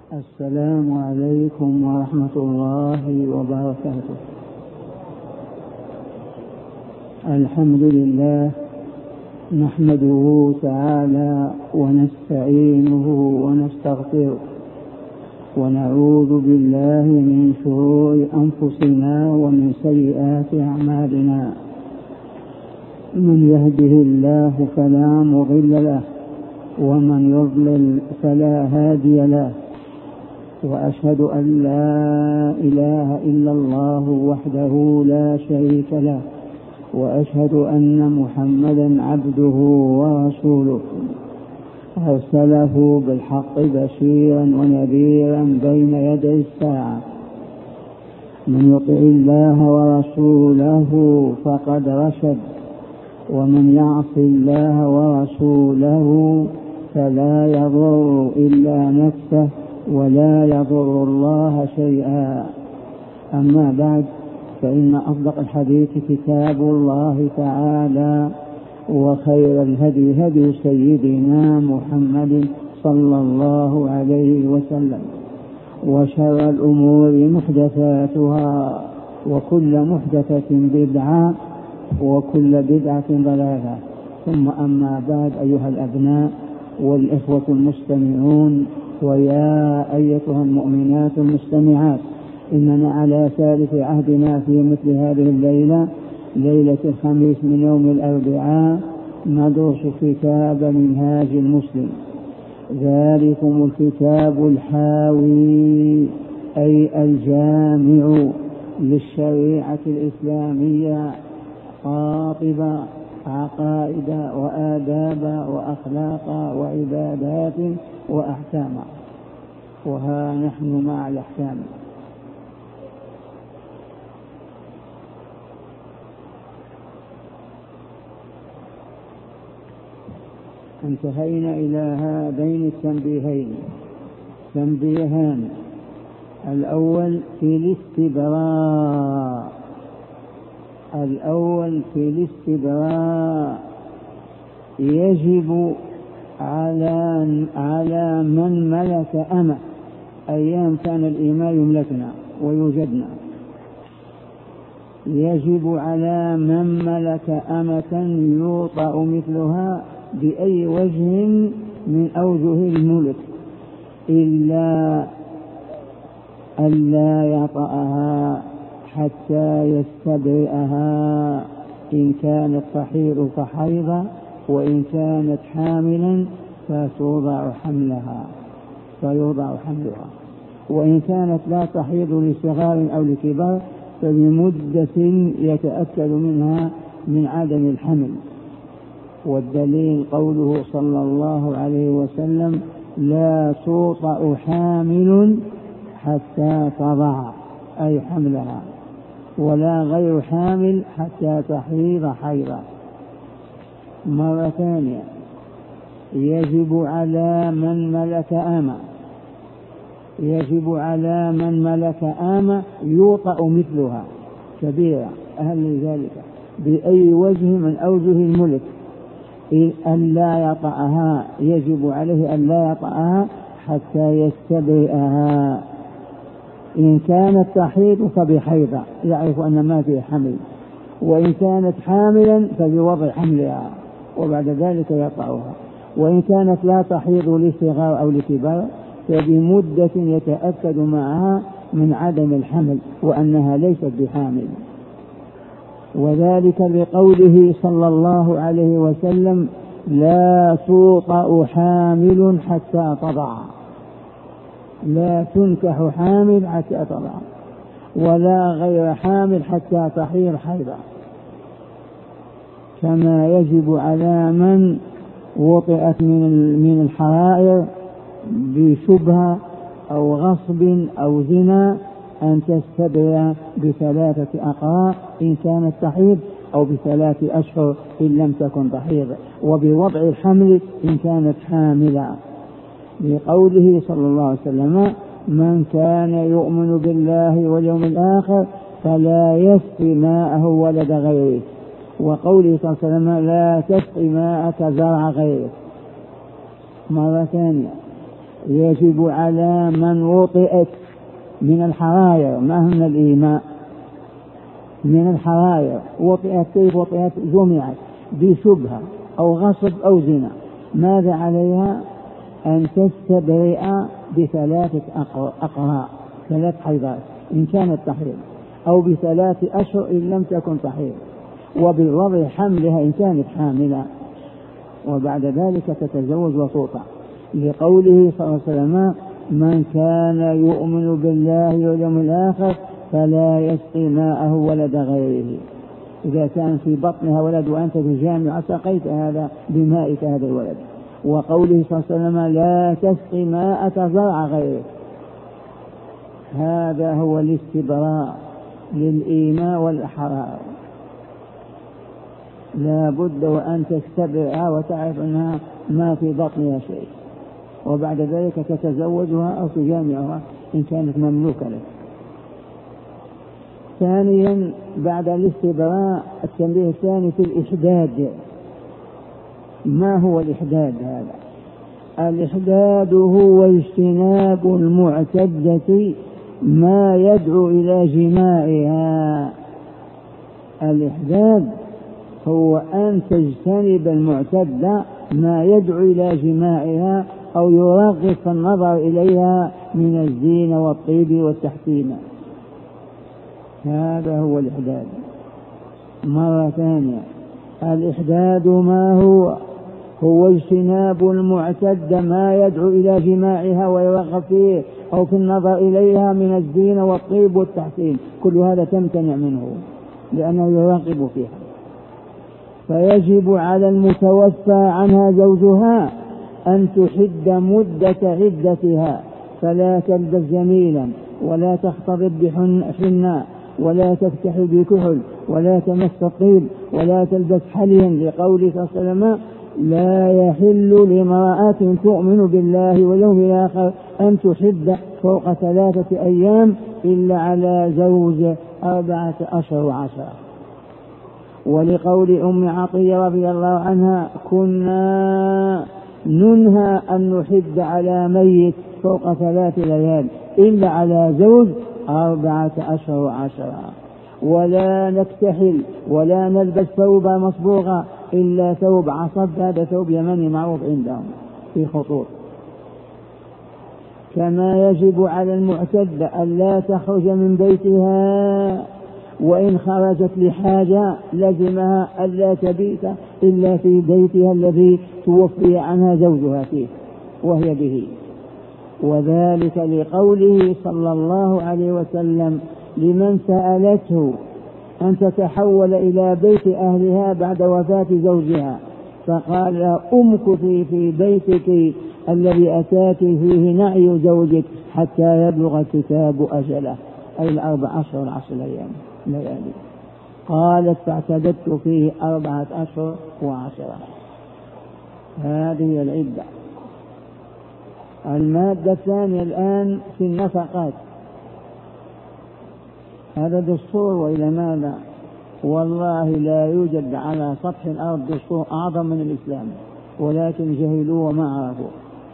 السلام عليكم ورحمة الله وبركاته. الحمد لله نحمده تعالى ونستعينه ونستغفره ونعوذ بالله من شرور أنفسنا ومن سيئات أعمالنا. من يهده الله فلا مضل له ومن يضلل فلا هادي له، وأشهد أن لا إله إلا الله وحده لا شريك له، وأشهد أن محمدا عبده ورسوله أرسله بالحق بشيرا ونذيرا بين يدي الساعة. من يطع الله ورسوله فقد رشد، ومن يعص الله ورسوله فلا يضر إلا نفسه ولا يضر الله شيئا. أما بعد، فإن أصدق الحديث كتاب الله تعالى، وخير الهدي هدي سيدنا محمد صلى الله عليه وسلم، وشر الأمور محدثاتها، وكل محدثة بدعة، وكل بدعة ضلالة. ثم أما بعد، أيها الأبناء والإخوة المستمعون، ويا أيتها المؤمنات المستمعات، إننا على ثالث عهدنا في مثل هذه الليلة، ليلة الخميس من يوم الأربعاء، ندرس كتاب منهاج المسلم، ذلكم الكتاب الحاوي أي الجامع للشريعة الإسلامية، خاطب عقائد وآداب وأخلاق وعبادات وأحكام. وها نحن مع الأحكام. انتهينا إلى هذين التنبيهين، تنبيهان: الأول في الاستبراء يجب على من ملك أمة، أيام كان الإماء يملكنا ويوجدنا، يجب على من ملك أمة يوطأ مثلها بأي وجه من أوجه الملك، إلا ألا يطأها حتى يستبرئها، إن كانت تحيض فحيض، وإن كانت حاملا فيوضع حملها، وإن كانت لا تحيض لصغار أو لكبار فلمدة يتأكد منها من عدم الحمل. والدليل قوله صلى الله عليه وسلم: لا توطأ حامل حتى تضع، أي حملها، ولا غير حامل حتى تحيض حيضا. مرة ثانية، يجب على من ملك أمة يوطأ مثلها كبيرة أهل ذلك بأي وجه من أوجه الملك، ألا يطأها، يجب عليه أن لا يطأها حتى يستبرئها. إن كانت تحيض فبحيضة، يعرف أن ما فيه حمل، وإن كانت حاملا فبوضع حملها، وبعد ذلك يطأها. وإن كانت لا تحيض لصغار أو لكبار فبمدة يتأكد معها من عدم الحمل وأنها ليست بحامل. وذلك لقوله صلى الله عليه وسلم: لا توطأ حامل حتى تضع، لا تنكح حامل حتى تضع، ولا غير حامل حتى تحيض حيضا. كما يجب على من وطئت من الحرائر بشبهة أو غصب أو زنا أن تستبرئ ب3 أقراء إن كانت تحيض، أو ب3 أشهر إن لم تكن تحيض، وبوضع الحمل إن كانت حاملة، لقوله صلى الله عليه وسلم: من كان يؤمن بالله واليوم الآخر فلا يسقي ماءه ولد غيره، وقوله صلى الله عليه وسلم: لا تسقي ماءك زرع غيرك. مرة ثانية، يجب على من وطئت من الحراير، ما هم الإيماء، من الحراير وطئت، كيف وطئت؟ جمعت بشبهة أو غصب أو زنا، ماذا عليها؟ أن تستبرئ ب3 أقراء، 3 حيضات إن كانت تحيض، أو ب3 أشهر إن لم تكن تحيض، وبالوضع حملها إن كانت حاملة، وبعد ذلك تتزوج وتوطأ، لقوله صلى الله عليه وسلم: من كان يؤمن بالله واليوم الآخر فلا يسقي ماءه ولد غيره. إذا كان في بطنها ولد وأنت في الجامعة سقيت هذا بمائك هذا الولد. وقوله صلى الله عليه وسلم: لا تسقي ماء زرع غيره. هذا هو الاستبراء للإيماء والأحرار، لا بد وأن تستبرئها وتعرف أنها ما في بطنها شيء، وبعد ذلك تتزوجها أو تجامعها إن كانت مملوكة لك. ثانيا بعد الاستبراء التنبيه الثاني في الإحداد. ما هو الإحداد هذا؟ الإحداد هو اجتناب المعتدة ما يدعو إلى جماعها. الإحداد هو أن تجتنب المعتدة ما يدعو إلى جماعها أو يرغب في النظر إليها من الزينة والطيب والتحسين. هذا هو الإحداد. مرة ثانية، الإحداد ما هو اجتناب المعتدة ما يدعو إلى جماعها ويرغب فيه أو في النظر إليها من الزينة والطيب والتحسين، كل هذا تمتنع منه لأنه يرغب فيها. فيجب على المتوفى عنها زوجها أن تحد مدة عدتها، فلا تلبس جميلا ولا تختضب بحناء ولا تكتحل بكحل ولا تمس الطيب ولا تلبس حليا، لقوله صلى الله عليه وسلم: لا يحل لامرأة تؤمن بالله واليوم الآخر أن تحد فوق 3 أيام إلا على زوج 4 أشهر و10. ولقول أم عطية رضي الله عنها: كنا ننهى أن نحد على ميت فوق 3 ليال إلا على زوج 4 أشهر و10. ولا نكتحل ولا نلبس ثوبا مصبوغا إلا ثوب عصب، هذا ثوب يمني معروف عندهم في خطوط. كما يجب على المعتدة أن لا تخرج من بيتها، وإن خرجت لحاجة لزمها ألا تبيت إلا في بيتها الذي توفي عنها زوجها فيه وهي به. وذلك لقوله صلى الله عليه وسلم لمن سألته أن تتحول إلى بيت أهلها بعد وفاة زوجها، فقال: أمكثي في بيتك الذي أتاك فيه نعي زوجك حتى يبلغ الكتاب أجله، أي 4 أشهر 10 ليالي. قالت: فاعتددت فيه 4 أشهر و10. هذه العدة. المادة الثانية الآن في النفقات. هذا دستور، وإلى ماذا؟ والله لا يوجد على سطح الأرض دستور أعظم من الإسلام، ولكن جهلوا وما عرفوا.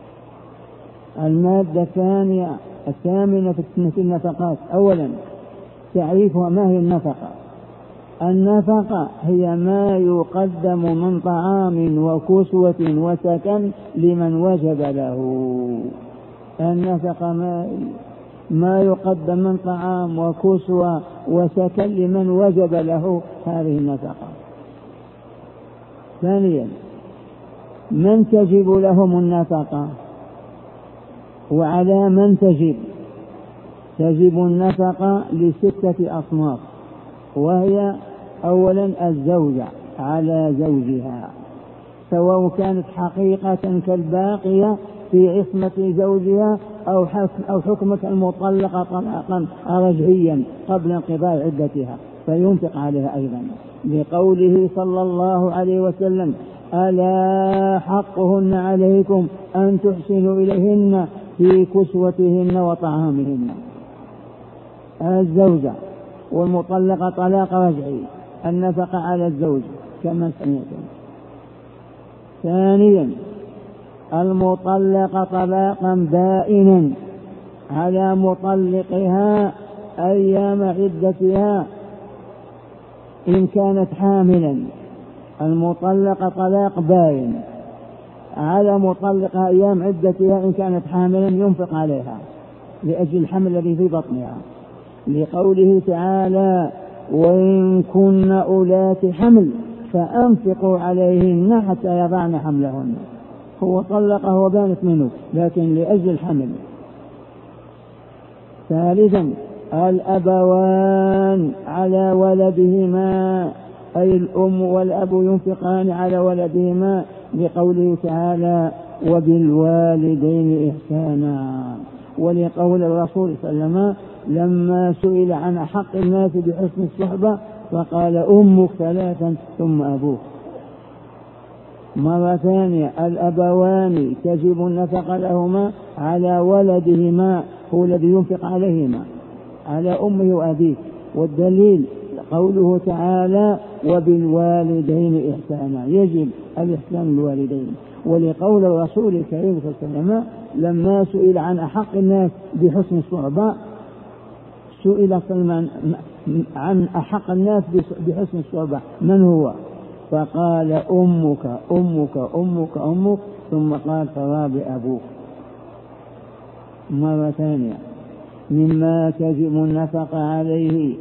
المادة الثامنة في النفقات. أولا تعريفها. ما هي النفقة؟ النفقة هي ما يقدم من طعام وكسوة وسكن لمن وجب له. النفقة ما يقدم من طعام وكسوة وسكن لمن وجب له، هذه النفقة. ثانيا، من تجب لهم النفقة وعلى من تجب؟ تجب النفقة ل6 أصناف، وهي: أولا الزوجة على زوجها، سواء كانت حقيقة كالباقية في عصمة زوجها أو حكم المطلقة طلاقا رجعيا قبل انقضاء عدتها، فينفق عليها أيضا، لقوله صلى الله عليه وسلم: ألا حقهن عليكم أن تحسنوا إليهن في كسوتهن وطعامهن. الزوجة والمطلقة طلاق رجعي، النفقة على الزوج كما سمعتم. ثانيا المطلق طلاقا بائنا على مطلقها أيام عدتها إن كانت حاملا. المطلق طلاق بائن على مطلقها أيام عدتها إن كانت حاملا ينفق عليها لأجل الحمل الذي في بطنها، لقوله تعالى وإن كن أولات حمل فأنفقوا عليهن حتى يضعن حملهن. هو طلقه وبانت منه لكن لأجل الحمل. ثالثا الأبوان على ولدهما أي الأم والأب ينفقان على ولدهما لقوله تعالى وبالوالدين إحسانا، ولقول الرسول صلى الله عليه وسلم لما سئل عن أحق الناس بحسن الصحبة فقال أمك ثلاثا ثم أبوك. مرة ثانية الأبوان تجب النفقة لهما على ولدهما هو الذي ينفق عليهما على أمه وأبيه، والدليل قوله تعالى وبالوالدين إحسانا يجب الإحسان للوالدين، ولقول الرسول الكريم صلى الله عليه وسلم لما سئل عن أحق الناس بحسن الصحبة سئل عن أحق الناس بحسن الصحبة من هو؟ فقال أمك أمك أمك أمك ثم قال فراب أبوك. مرة ثانية مما تجب النفقة عليه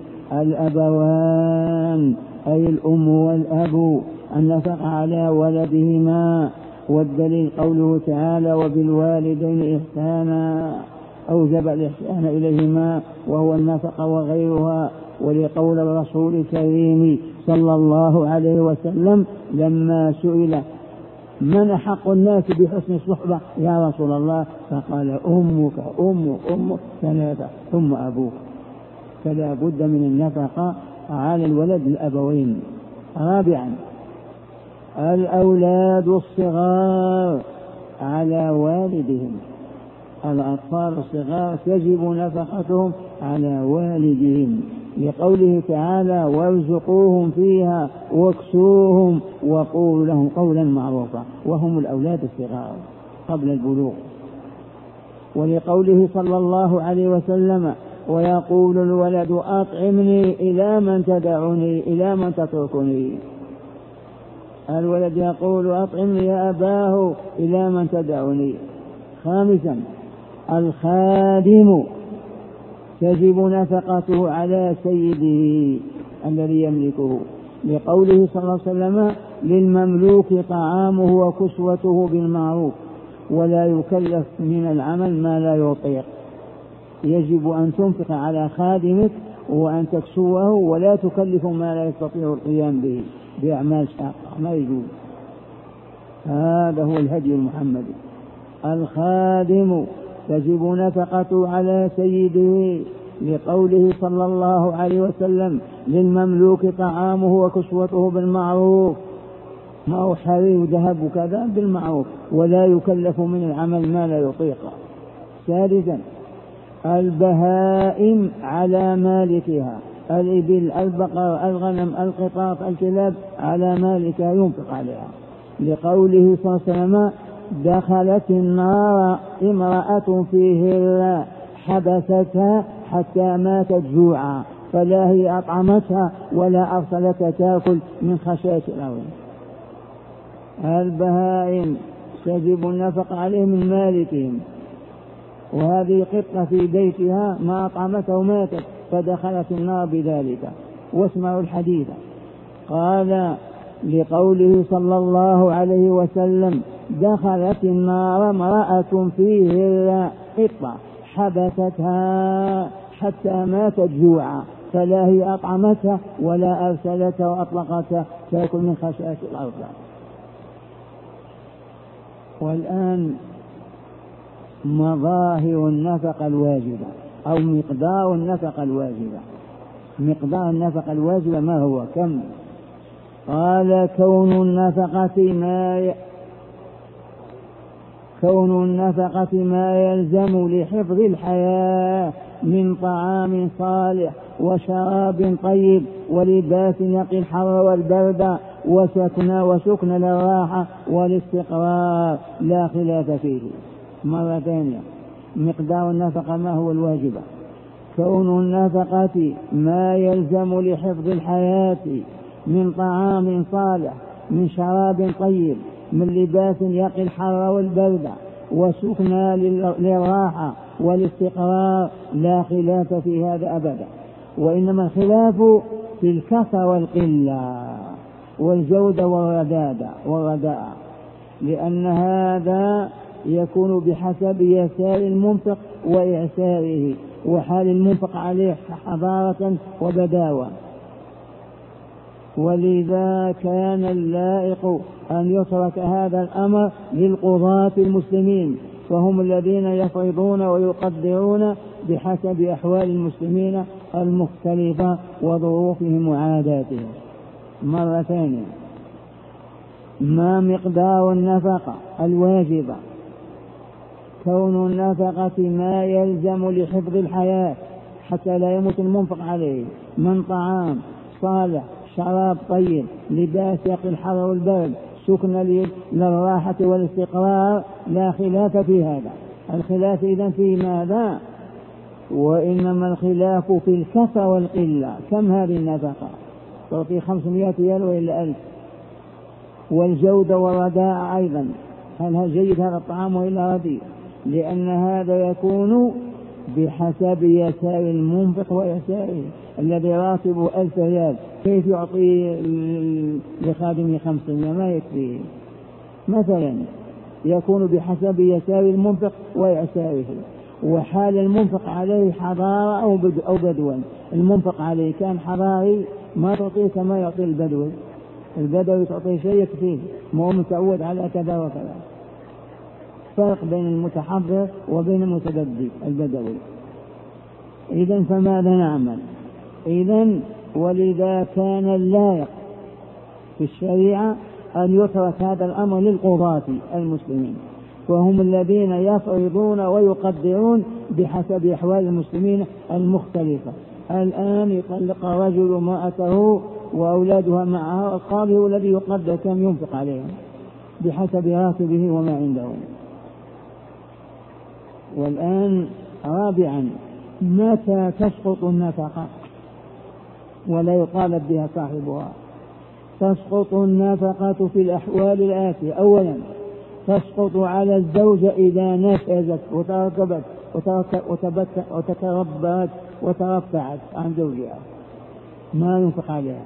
الأبوان أي الأم والأب النفقة على ولدهما، والدليل قوله تعالى وبالوالدين إحسانا أوجب الإحسان إليهما وهو النفقة وغيرها، ولقول الرسول الكريم صلى الله عليه وسلم لما سئل من أحق الناس بحسن الصحبة يا رسول الله فقال أمك أمك أمك ثلاثة ثم أبوك. فلا بد من النفقة على الولد الأبوين. رابعا الأولاد الصغار على والدهم، الأطفال الصغار تجب نفقتهم على والدهم لقوله تعالى وارزقوهم فيها واكسوهم وقولوا لهم قولا معروفا، وهم الأولاد الصغار قبل البلوغ. ولقوله صلى الله عليه وسلم ويقول الولد أطعمني إلى من تدعني إلى من تتركني، الولد يقول أطعمني يا أباه إلى من تدعني. خامسا الخادم تجب نفقته على سيده الذي يملكه لقوله صلى الله عليه وسلم للمملوك طعامه وكسوته بالمعروف ولا يكلف من العمل ما لا يطيق. يجب أن تنفق على خادمك وأن تكسوه ولا تكلف ما لا يستطيع القيام به بأعمال شاقة، ما يجوز. هذا هو الهدي المحمدي. الخادم تجب نفقته على سيده لقوله صلى الله عليه وسلم للمملوك طعامه وكسوته بالمعروف، ما هو حرير وذهب وكذا بالمعروف ولا يكلف من العمل ما لا يطيق. ثالثا البهائم على مالكها، الإبل البقر الغنم القطاف الكلاب على مالكها ينفق عليها لقوله صلى الله عليه وسلم دخلت النار امرأة فيها حبستها حتى ماتت جوعا فلا هي أطعمتها ولا أرسلتها تأكل من خشية الأرض. البهائم تجب النفق عليهم من مالكهم، وهذه قطة في بيتها ما أطعمته ماتت فدخلت النار بذلك. واسمعوا الحديث قال لقوله صلى الله عليه وسلم دخلت النار امرأة فيه قطة حبستها حتى ماتت جوعا فلا هي أطعمتها ولا أرسلتها وأطلقتها تأكل من خشاش الأرض. والآن مظاهر النفقة الواجبة أو مقدار النفقة الواجبة. مقدار النفقة الواجبة ما هو؟ كم؟ قال كون النفقة ما يلزم لحفظ الحياة من طعام صالح وشراب طيب ولباس يقي الحر والبرد وسكن للراحة والاستقرار لا خلاف فيه. مرة ثانية، مقدار النفقة ما هو الواجب؟ كون النفقة ما يلزم لحفظ الحياة من طعام صالح، من شراب طيب، من لباس يقي الحر والبرد، وسكنى للراحة والاستقرار لا خلاف في هذا أبدا، وإنما الخلاف في الكثرة والقلة والجودة والرداء، لأن هذا يكون بحسب يسار المنفق وإعساره وحال المنفق عليه حضارة وبداوة. ولذا كان اللائق أن يترك هذا الأمر للقضاة المسلمين، فهم الذين يفرضون ويقدرون بحسب أحوال المسلمين المختلفة وظروفهم وعاداتهم. مرة ثانية، ما مقدار النفقة الواجبة؟ كون النفقة ما يلزم لحفظ الحياة حتى لا يموت المنفق عليه من طعام صالح، شراب طيب، لباس يقي الحر والبرد، سكن للراحة والاستقرار لا خلاف في هذا. الخلاف إذن في ماذا؟ وإنما الخلاف في الكثرة والقلة. كم هذه النفقة؟ تعطي 500 ريال وإلا 1000. والجودة والرداء أيضا، هل جيد هذا الطعام وإلا رديء؟ لأن هذا يكون بحسب يسار المنفق ويساره. الذي راتبه 1000 ريال كيف يعطي لخادمه 500؟ ما يكفيه. مثلا يكون بحسب يسار المنفق ويساره، وحال المنفق عليه حضارة أو بدوا. المنفق عليه كان حضاري ما تعطيه كما يعطي البدوي. البدوي تعطيه شيء يكفيه، ما هو متعود على كذا وكذا. فرق بين المتحضر وبين المتبدي البدوي. إذن فماذا نعمل؟ إذن ولذا كان اللائق في الشريعة أن يترك هذا الأمر للقضاة المسلمين، وهم الذين يفرضون ويقدرون بحسب أحوال المسلمين المختلفة. الآن يطلق رجل امرأته وأولادها معها، القاضي هو الذي يقدر كم ينفق عليهم بحسب راتبه وما عنده. والآن رابعا، متى تسقط النفقة ولا يطالب بها صاحبها؟ تسقط النفقة في الأحوال الآتية. أولا، تسقط على الزوجة إذا نفذت وتركبت وتتربت وترفعت عن زوجها ما ينفق عليها،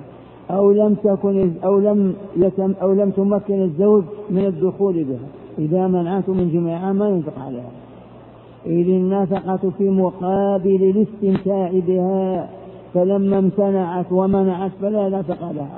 أو لم تمكن الزوج من الدخول بها، إذا منعته من جميعها ما ينفق عليها. إذ النفقة في مقابل الاستمتاع بها، فلما امتنعت ومنعت فلا نفق لها.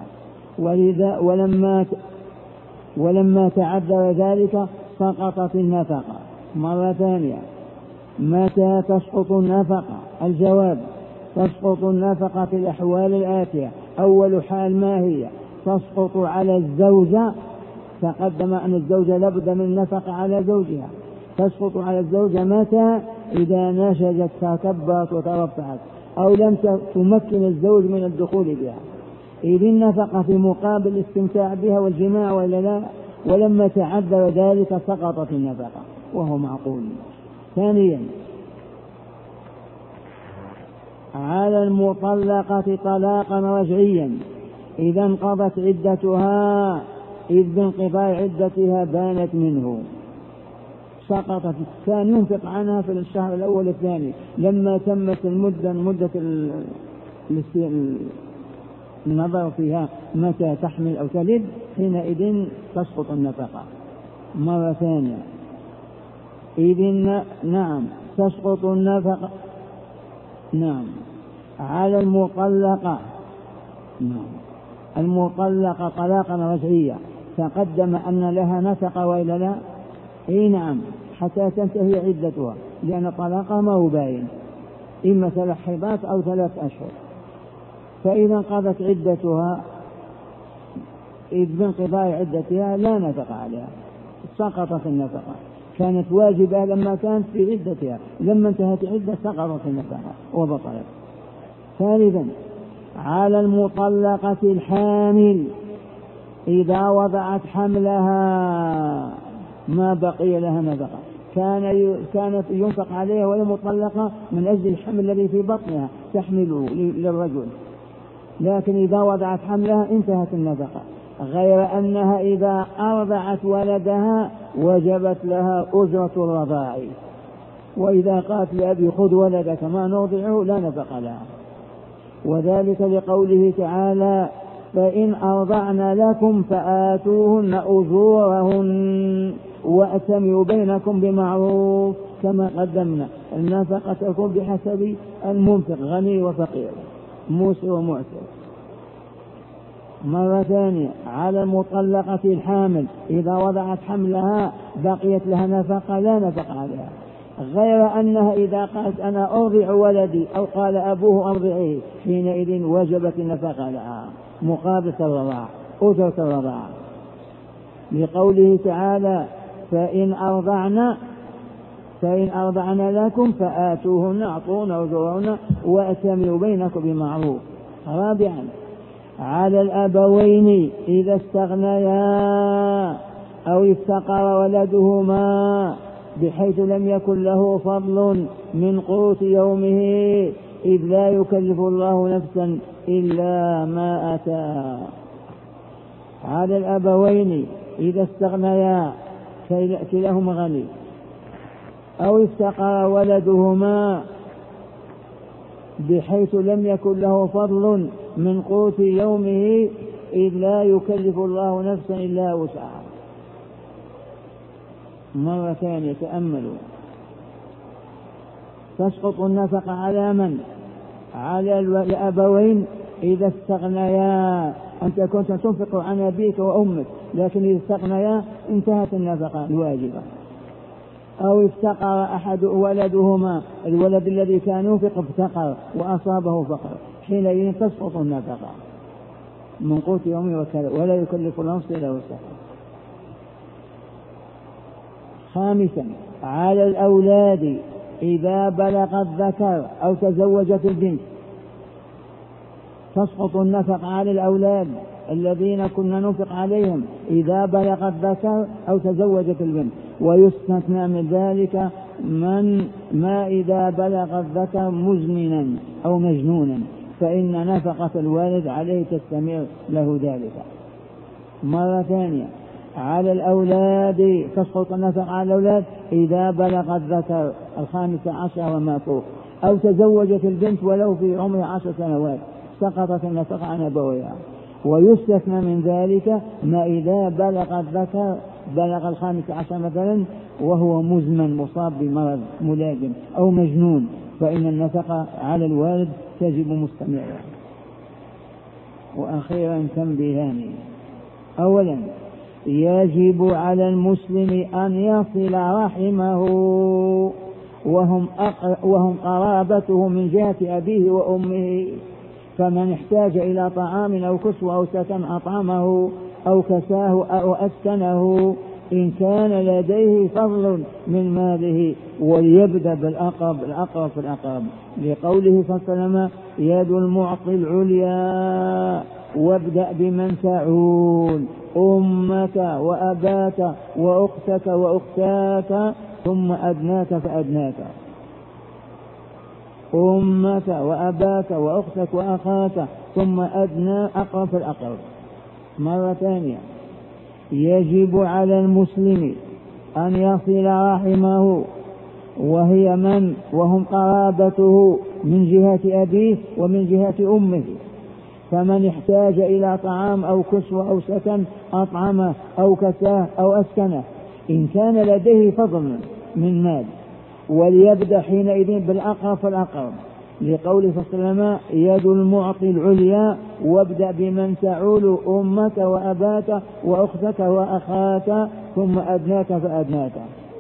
ولما تعذر ذلك سقطت النفقة. مرة ثانية، متى تسقط النفقة؟ الجواب: تسقط النفقة في الأحوال الآتية. أول حال ما هي؟ تسقط على الزوجة. تقدم أن الزوجة لابد من نفقة على زوجها. تسقط على الزوجة متى؟ إذا نشجت تكبرت وترفعت، أو لم تمكن الزوج من الدخول بها. إذ النفقة في مقابل الاستمتاع بها والجماع ولا لا، ولما تعذر ذلك سقطت النفقة، وهو معقول. ثانيا، على المطلقة طلاقا رجعيا إذا انقضت عدتها، إذ بانقضاء عدتها بانت منه سقطت. كان ينفق عنها في الشهر الأول الثاني، لما تمت مدة النظر فيها متى تحمل أو تلد، حينئذ تسقط النفقة. مرة ثانية، نعم تسقط النفقة. نعم على المطلقة، المطلقة طلاقا رجعيا، تقدم أن لها نفقة وإلا لا؟ نعم، حتى تنتهي عدتها، لأن طلاقها ما هو باين، إما 3 حيضات أو 3 أشهر. فإذا انقضت عدتها، إذ بانقضاء عدتها لا نفقة عليها، سقطت النفقة. كانت واجبة لما كانت في عدتها، لما انتهت عدة سقطت النفقة وبطلت. ثالثا، على المطلقة الحامل إذا وضعت حملها ما بقي لها نفقة، كانت ينفق عليها وهي مطلقة من أجل الحمل الذي في بطنها تحمله للرجل، لكن إذا وضعت حملها انتهت النفقة، غير أنها إذا أرضعت ولدها وجبت لها أجرة الرضاع، وإذا قالت لأبي خذ ولدك ما نرضعه لا نفقة لها، وذلك لقوله تعالى فإن أرضعن لكم فآتوهن أجورهن وأتمروا بينكم بمعروف، كما قدمنا النفقة تكون بحسب المنفق غني وفقير موسر ومعسر. مرة ثانية على المطلقة الحامل إذا وضعت حملها بقيت لها نفقة لا نفقة عليها، غير أنها إذا قالت أنا أرضع ولدي أو قال أبوه أرضعيه حينئذ وجبت النفقة لها مقابل الرضاع أجرة الرضاع، لقوله تعالى فإن أرضعن لكم فآتوهن أعطوهن أجورهن وأتمروا بينكم بمعروف. رابعا على الأبوين إذا استغنيا أو افتقر ولدهما بحيث لم يكن له فضل من قوت يومه إذ لا يكلف الله نفسا إلا ما آتاها. على الأبوين إذا استغنيا كلاهما غني أو افتقر ولدهما بحيث لم يكن له فضل من قوت يومه إذ لا يكلف الله نفسا إلا وسعها. مرة ثانية تأملوا، تسقط النفقة على من؟ على الأبوين إذا استغنيا، أنت كنت تنفق عن أبيك وأمك لكن إذا استغنيا انتهت النفقة الواجبة. أو افتقر أحد ولدهما، الولد الذي كان ينفق افتقر وأصابه فقر، حينئذ تسقط النفقة من قوت يومه وكذا ولا يكلف الله نفسا إلا وسعها. خامسا على الأولاد إذا بلغ الذكر أو تزوجت البنت، تسقط النفقة على الأولاد الذين كنا ننفق عليهم إذا بلغ الذكر أو تزوجت البنت، ويستثنى من ذلك ما إذا بلغ الذكر مزمنا أو مجنونا فإن نفقة الوالد عليه تستمر له ذلك. مرة ثانية على الأولاد تسقط النفقة على الأولاد إذا بلغ الذكر 15 وما فوق أو تزوجت البنت ولو في عمر 10 سنوات سقطت النفقة عن أبويها. ويستثنى من ذلك ما إذا بلغ الذكر بلغ 15 مثلا وهو مزمن مصاب بمرض ملازم أو مجنون فإن النفقة على الوالد تجب مستمرة. وأخيرا تنبيهان: أولا يجب على المسلم أن يصل رحمه وهم قرابته من جهة أبيه وأمه، فمن احتاج إلى طعام أو كسوة أو سكن أطعمه أو كساه أو أسكنه إن كان لديه فضل من ماله، وليبدأ بالأقرب في الأقرب، لقوله صلى الله عليه وسلم: يد المعطي العليا وابدأ بمن تعول، أمك وأباك وأختك وأختاك ثم أدناك فأدناك. أمك وأباك وأختك وأخاك ثم أدنى أقرب في الأقرب. مرة ثانية يجب على المسلم أن يصل رحمه وهي من؟ وهم قرابته من جهة أبيه ومن جهة أمه، فمن احتاج إلى طعام أو كسوة أو سكن أطعمه أو كساه أو أسكنه إن كان لديه فضل من مال، وليبدأ حينئذ بالأقرب فالأقرب، لقوله صلى الله عليه وسلم: يد المعطي العليا وابدأ بمن تعول، أمك وأباك وأختك وأخاك ثم أدناك فأدناك.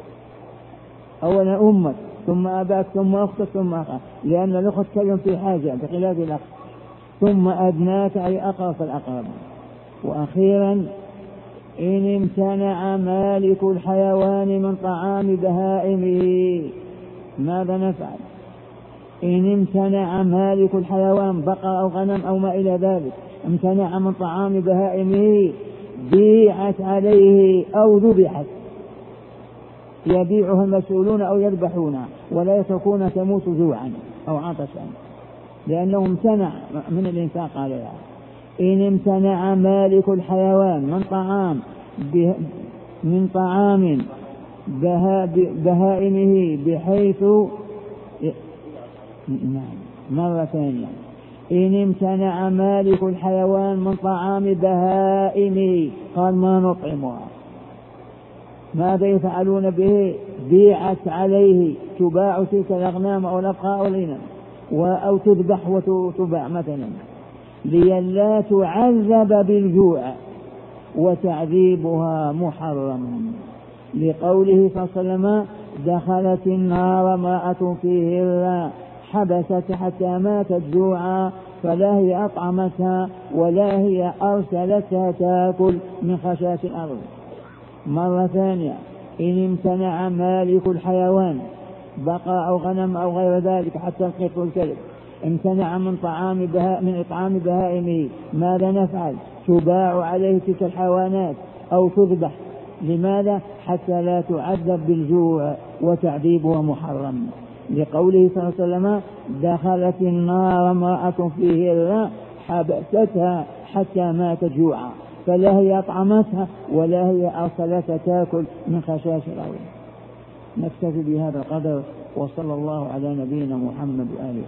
أولا أمك ثم أباك ثم أختك ثم أخاك، لأن الأخت كلهم في حاجة بخلاف الأخ، ثم أدناك أي أقرب فالأقرب. وأخيرا إن امتنع مالك الحيوان من طعام بهائمه ماذا نفعل؟ إن امتنع مالك الحيوان بقر أو غنم أو ما إلى ذلك امتنع من طعام بهائمه بيعت عليه أو ذبحت، يبيعها المسؤولون أو يذبحونها ولا يتركون تموت جوعا أو عطشا لأنه امتنع من الإنفاق عليها. إن امتنع مالك الحيوان من طعام بهائمه بحيث مرة ثانية، إن امتنع مالك الحيوان من طعام بهائمه قال ما نطعمها، ماذا يفعلون به؟ بيعت عليه، تباع تلك الأغنام أو الأبقاء أو الغنم أو تذبح وتباع مثلا لئلا تعذب بالجوع، وتعذيبها محرم، لقوله صلى الله عليه وسلم دخلت النار امرأة في هرة حبست حتى ماتت جوعا فلا هي أطعمتها ولا هي أرسلتها تأكل من خشاش الأرض. مرة ثانية، إن امتنع مالك الحيوان بقى أو غنم أو غير ذلك حتى القط والكلب امتنع من إطعام بهائمه، ماذا نفعل؟ تباع عليه تلك الحيوانات أو تذبح، لماذا؟ حتى لا تعذب بالجوع، وتعذيبها محرم، لقوله صلى الله عليه وسلم دخلت النار امرأة في هرة حبستها حتى ماتت جوعا فلا هي أطعمتها ولا هي أرسلتها تأكل من خشاش الأرض. نكتفي بهذا القدر، وصلى الله على نبينا محمد وآله.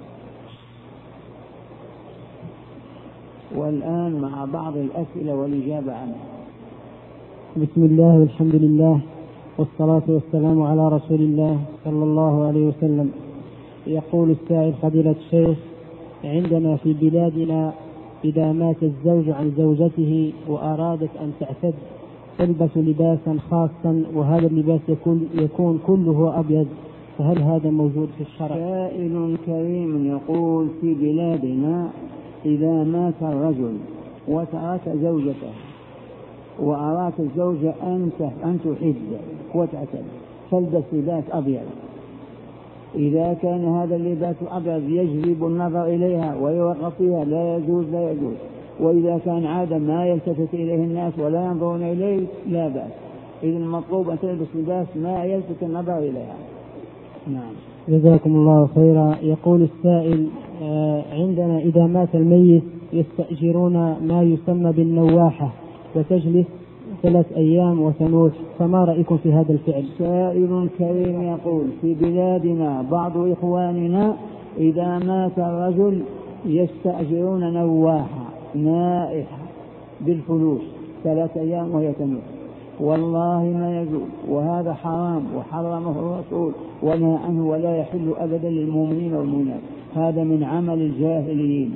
والآن مع بعض الأسئلة والإجابة عنها. بسم الله والحمد لله والصلاة والسلام على رسول الله صلى الله عليه وسلم. يقول السائل فضيلة الشيخ: عندنا في بلادنا إذا مات الزوج عن زوجته وأرادت أن تعتد تلبس لباسا خاصا، وهذا اللباس يكون كله أبيض، فهل هذا موجود في الشرع؟ سائل كريم يقول في بلادنا إذا مات الرجل وترك زوجته وأراد الزوجة أن تحد وتعتد تلبس لباس أبيض، إذا كان هذا اللباس الأبيض يجلب النظر إليها ويوقف فيها لا يجوز، وإذا كان عادة ما يلتفت إليه الناس ولا ينظرون إليه لا بأس. إذا المطلوب أن تلبس لباس ما يلفت النظر إليها. نعم. جزاكم الله خيرا. يقول السائل: عندنا إذا مات الميت يستأجرون ما يسمى بالنواحة وتجلس 3 أيام وتنوح، فما رأيكم في هذا الفعل؟ سائل كريم يقول في بلادنا بعض إخواننا إذا مات الرجل يستأجرون نواحة نائحة بالفلوس 3 أيام وهي تنوح، والله ما يجوز، وهذا حرام وحرمه الرسول ونهى عنه ولا يحل أبدا للمؤمنين والمؤمنات، هذا من عمل الجاهليين.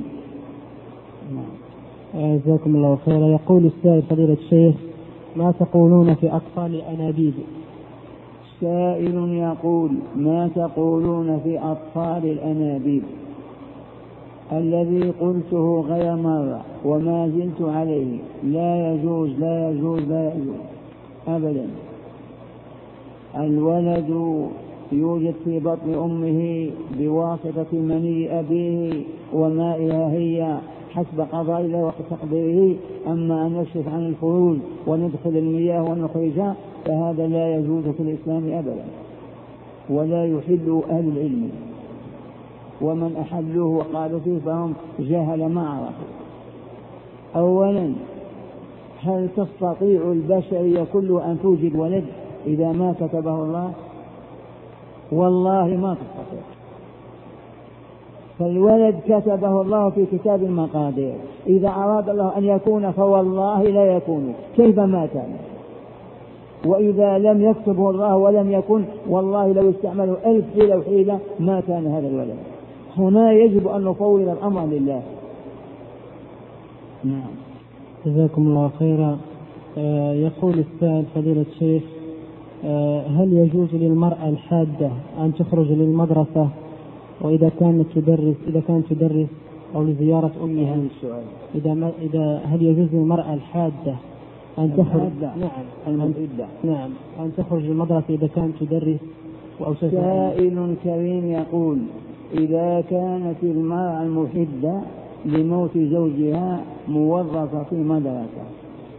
جزاكم الله خيرا. يقول السائل فضيلة الشيخ: ما تقولون في أطفال الأنابيب؟ سائل يقول: ما تقولون في أطفال الأنابيب؟ الذي قلته غير مرة وما زلت عليه، لا يجوز لا يجوز لا يجوز أبدا. الولد يوجد في بطن أمه بواسطة مني أبيه ومائها هي حسب قضاء الله وتقديره، أما أن نكشف عن الفروج وندخل المياه ونخرجها فهذا لا يجوز في الإسلام أبدا، ولا يحل أهل العلم، ومن أحلوه وقالوا فيه فهم جهل ما عرفوا. أولا، هل تستطيع البشرية كله أن توجد ولد إذا ما كتبه الله؟ والله ما تستطيع. فالولد كتبه الله في كتاب المقادير، إذا أراد الله أن يكون فوالله لا يكون كيف ما كان، وإذا لم يكتبه الله ولم يكن والله لو استعملوا 1000 حيلة وحيلة ما كان هذا الولد. هنا يجب أن نفوض الأمر لله. نعم. جزاكم الله خيرا. يقول السائل فضيلة الشيخ: هل يجوز للمرأة الحادة أن تخرج للمدرسة وإذا كانت تدرس أو لزيارة أمها؟ هل يجوز للمرأة الحادة أن تخرج؟ نعم أن تخرج للمدرسة إذا كانت تدرس أو سائل كريم يقول: إذا كانت المرأة المحدة لموت زوجها موظفة في مدرسة،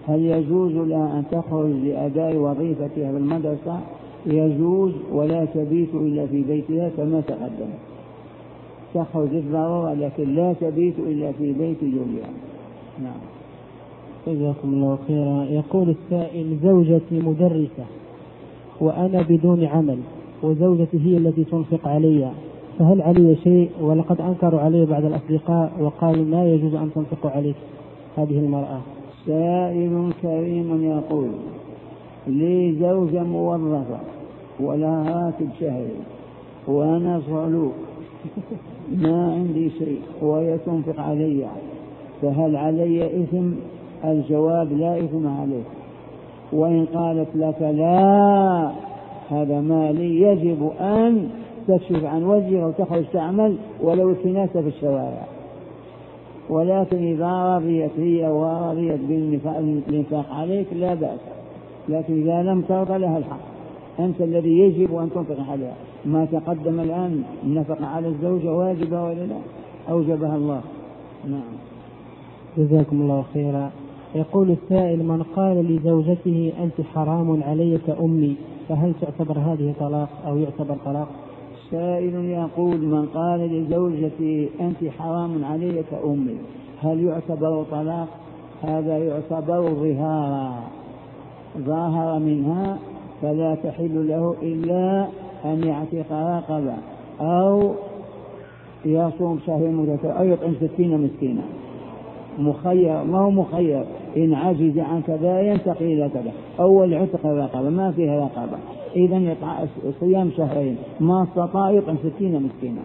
هل يجوز لها أن تخرج لأداء وظيفتها في المدرسة؟ يجوز، ولا تبيت إلا في بيتها كما تقدم. تخرج للضرورة لكن لا تبيت إلا في بيت زوجها. نعم. جزاكم الله خيرا. يقول السائل: زوجتي مدرسة وأنا بدون عمل، وزوجتي هي التي تنفق علي، فهل علي شيء؟ ولقد أنكروا علي بعض الأصدقاء وقالوا لا يجوز أن تنفق عليك هذه المرأة. سائل كريم يقول: لي زوجة موظفة ولها راتب شهري وأنا صعلوك ما عندي شيء وهي تنفق علي، فهل علي إثم؟ الجواب: لا إثم عليك. وإن قالت لك لا هذا مالي، يجب أن تكشف عن وجهك وتخرج تعمل ولو كنست في الشوارع. ولكن إذا رضيت هي ورضيت بالإنفاق عليك لا بأس، لكن إذا لم ترضى لها الحق. أنت الذي يجب أن تنفق عليها. ما تقدم الآن النفقة على الزوجة واجبة ولا لا؟ أوجبها الله. نعم. جزاكم الله خيرا. يقول السائل: من قال لزوجته أنت حرام علي كأمي، فهل تعتبر هذه طلاق أو يعتبر طلاق؟ سائل يقول: من قال لزوجتي أنت حرام علي كأمي، هل يعتبر طلاق؟ هذا يعتبر ظهارا، ظاهر منها، فلا تحل له إلا أن يعتق رقبة أو يصوم شهر متتابع أو يطعم 60 مسكينا. مخير، ما هو مخير، إن عجز عن كذا ينتقي إلى كذا. أول عتق الرقبة ما فيها رقبة، إذن صيام شهرين، ما استطاع يطعم 60 مسكينا.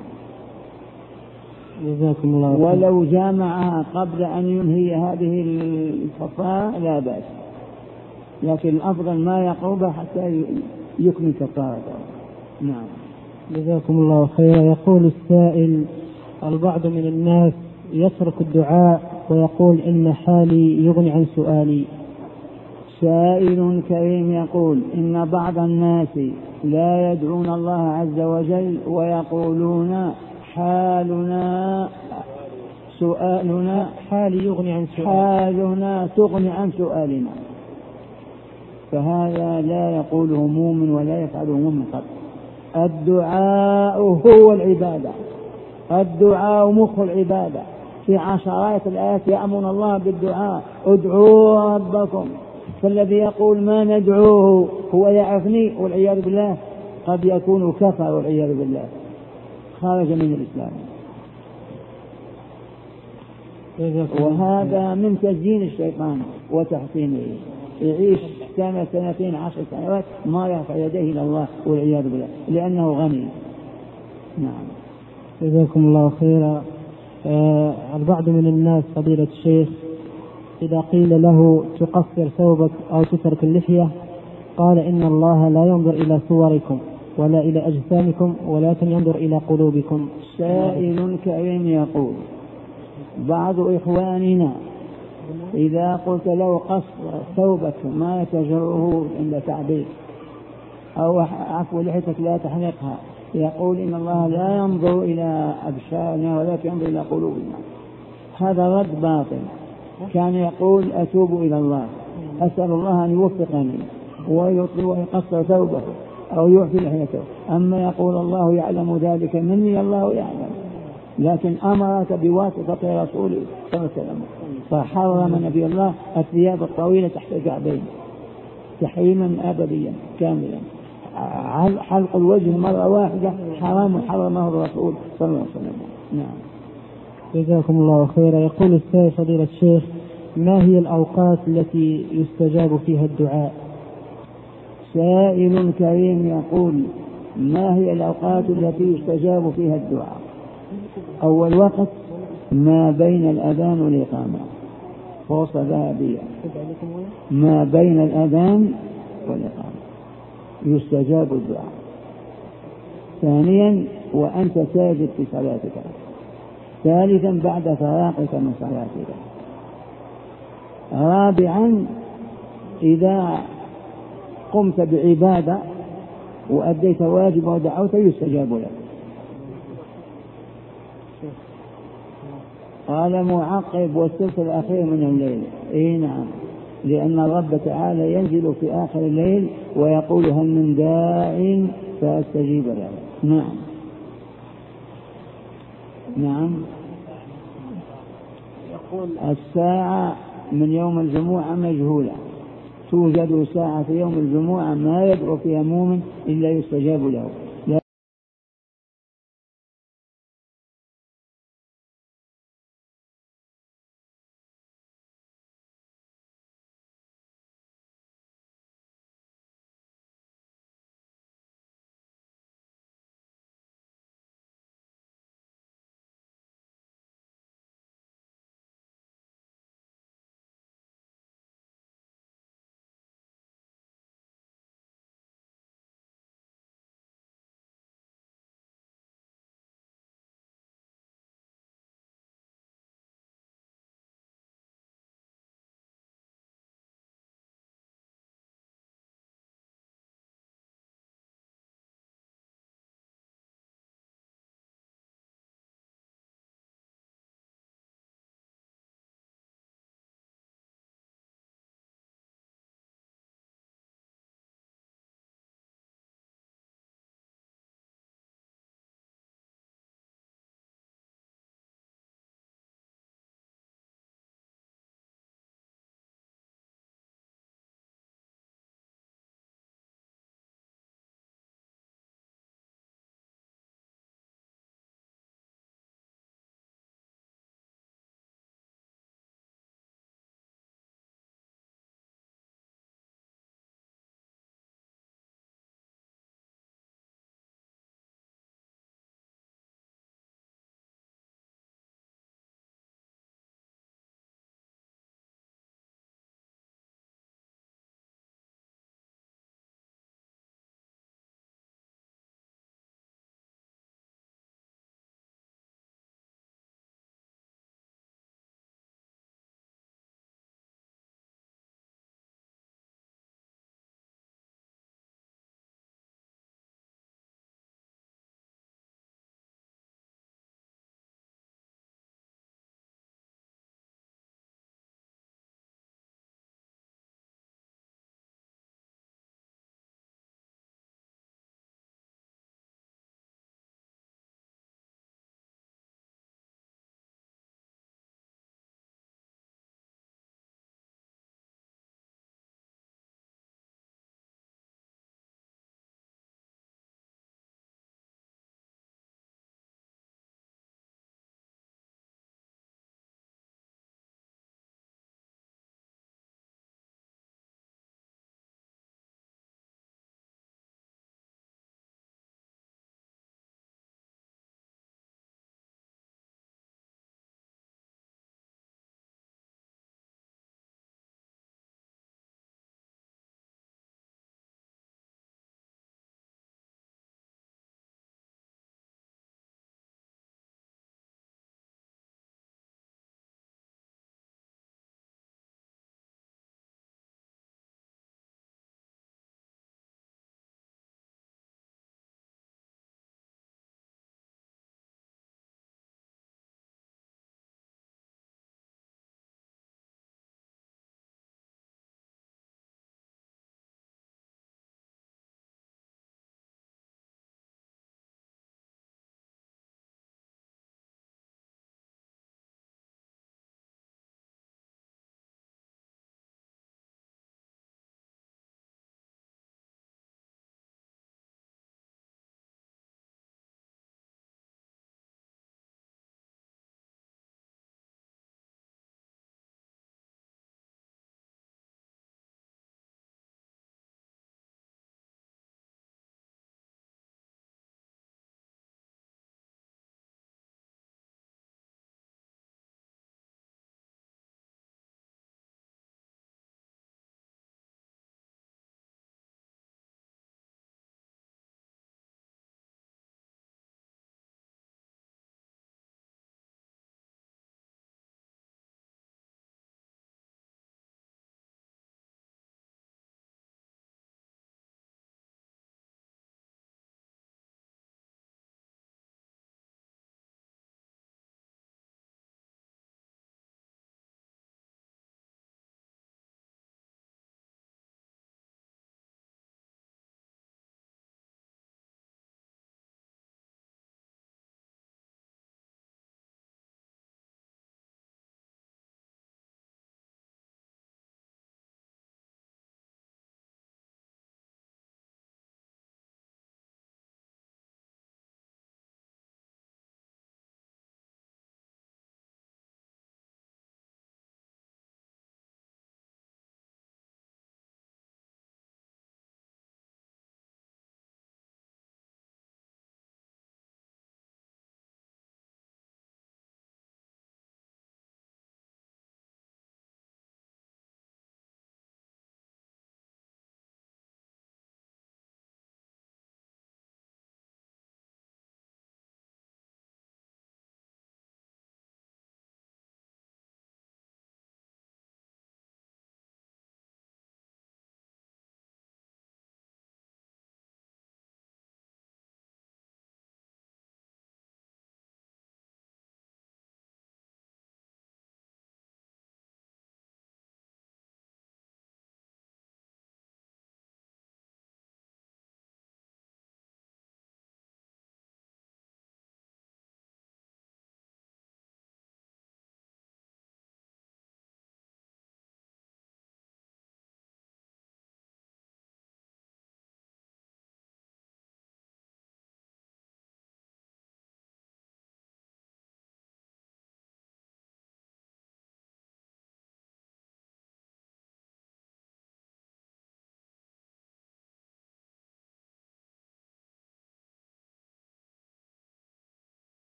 جزاكم الله. ولو جامعها قبل أن ينهي هذه الكفارة لا بأس، لكن الأفضل ما يقرب حتى يكمل كفارته. نعم. جزاكم الله خيرا. يقول السائل: البعض من الناس يترك الدعاء ويقول إن حالي يغني عن سؤالي. سائل كريم يقول: إن بعض الناس لا يدعون الله عز وجل ويقولون حالنا سؤالنا، حالي يغني عن سؤالي، حالنا تغني عن سؤالنا. فهذا لا يقوله مؤمن ولا يفعله مؤمن قط. الدعاء هو العبادة، الدعاء مخ العبادة. في عشرات الآيات يأمر الله بالدعاء: ادعوا ربكم. فالذي يقول ما ندعوه هو يعرفني والعياذ بالله قد يكون كفر والعياذ بالله، خرج من الإسلام. وهذا من تزيين الشيطان وتحسينه. يعيش سنة 2 10 سنوات ما يرفع يديه إلى الله والعياذ بالله لأنه غني. نعم. جزاكم الله خيرا. البعض من الناس فضيلة الشيخ إذا قيل له تقصر ثوبك أو تترك اللحية قال إن الله لا ينظر إلى صوركم ولا إلى أجسامكم ولكن ينظر إلى قلوبكم. سائل كريم يقول: بعض إخواننا إذا قلت له قصر ثوبك ما يتجره عند تعبير أو عفو لحيتك لا تحلقها، يقول إن الله لا ينظر إلى أبشارنا ولكن ينظر إلى قلوبنا. هذا رد باطل. كان يقول أتوب إلى الله، أسأل الله أن يوفقني ويطلب ويقصر ثوبه أو يعفي لحيته. أما يقول الله يعلم ذلك مني، الله يعلم، لكن أمرك بواسطة رسوله صلى الله عليه وسلم، فحرم نبي الله الثياب الطويلة تحت الكعبين تحريما أبديا كاملا. حلق الوجه مرة واحدة حرام حرمه الرسول صلى الله عليه وسلم. نعم. جزاكم الله خيرا. يقول السائل فضيلة الشيخ: ما هي الأوقات التي يستجاب فيها الدعاء؟ سائل كريم يقول: ما هي الأوقات التي يستجاب فيها الدعاء؟ أول وقت ما بين الأذان والإقامة، فرصة ذهبية ما بين الأذان والإقامة يستجاب الدعاء. ثانيا وأنت ساجد في صلاتك. ثالثا بعد فراغك من صلاتك. رابعا إذا قمت بعبادة وأديت واجب ودعوت يستجاب لك. قال معقب: والثلث الأخير من الليل. إيه نعم. لأن الرب تعالى ينزل في آخر الليل ويقول هل من داع فأستجيب له. نعم. نعم. يقول الساعة من يوم الجمعة مجهولة، توجد ساعة في يوم الجمعة ما يدعو فيها مؤمن إلا يستجاب له.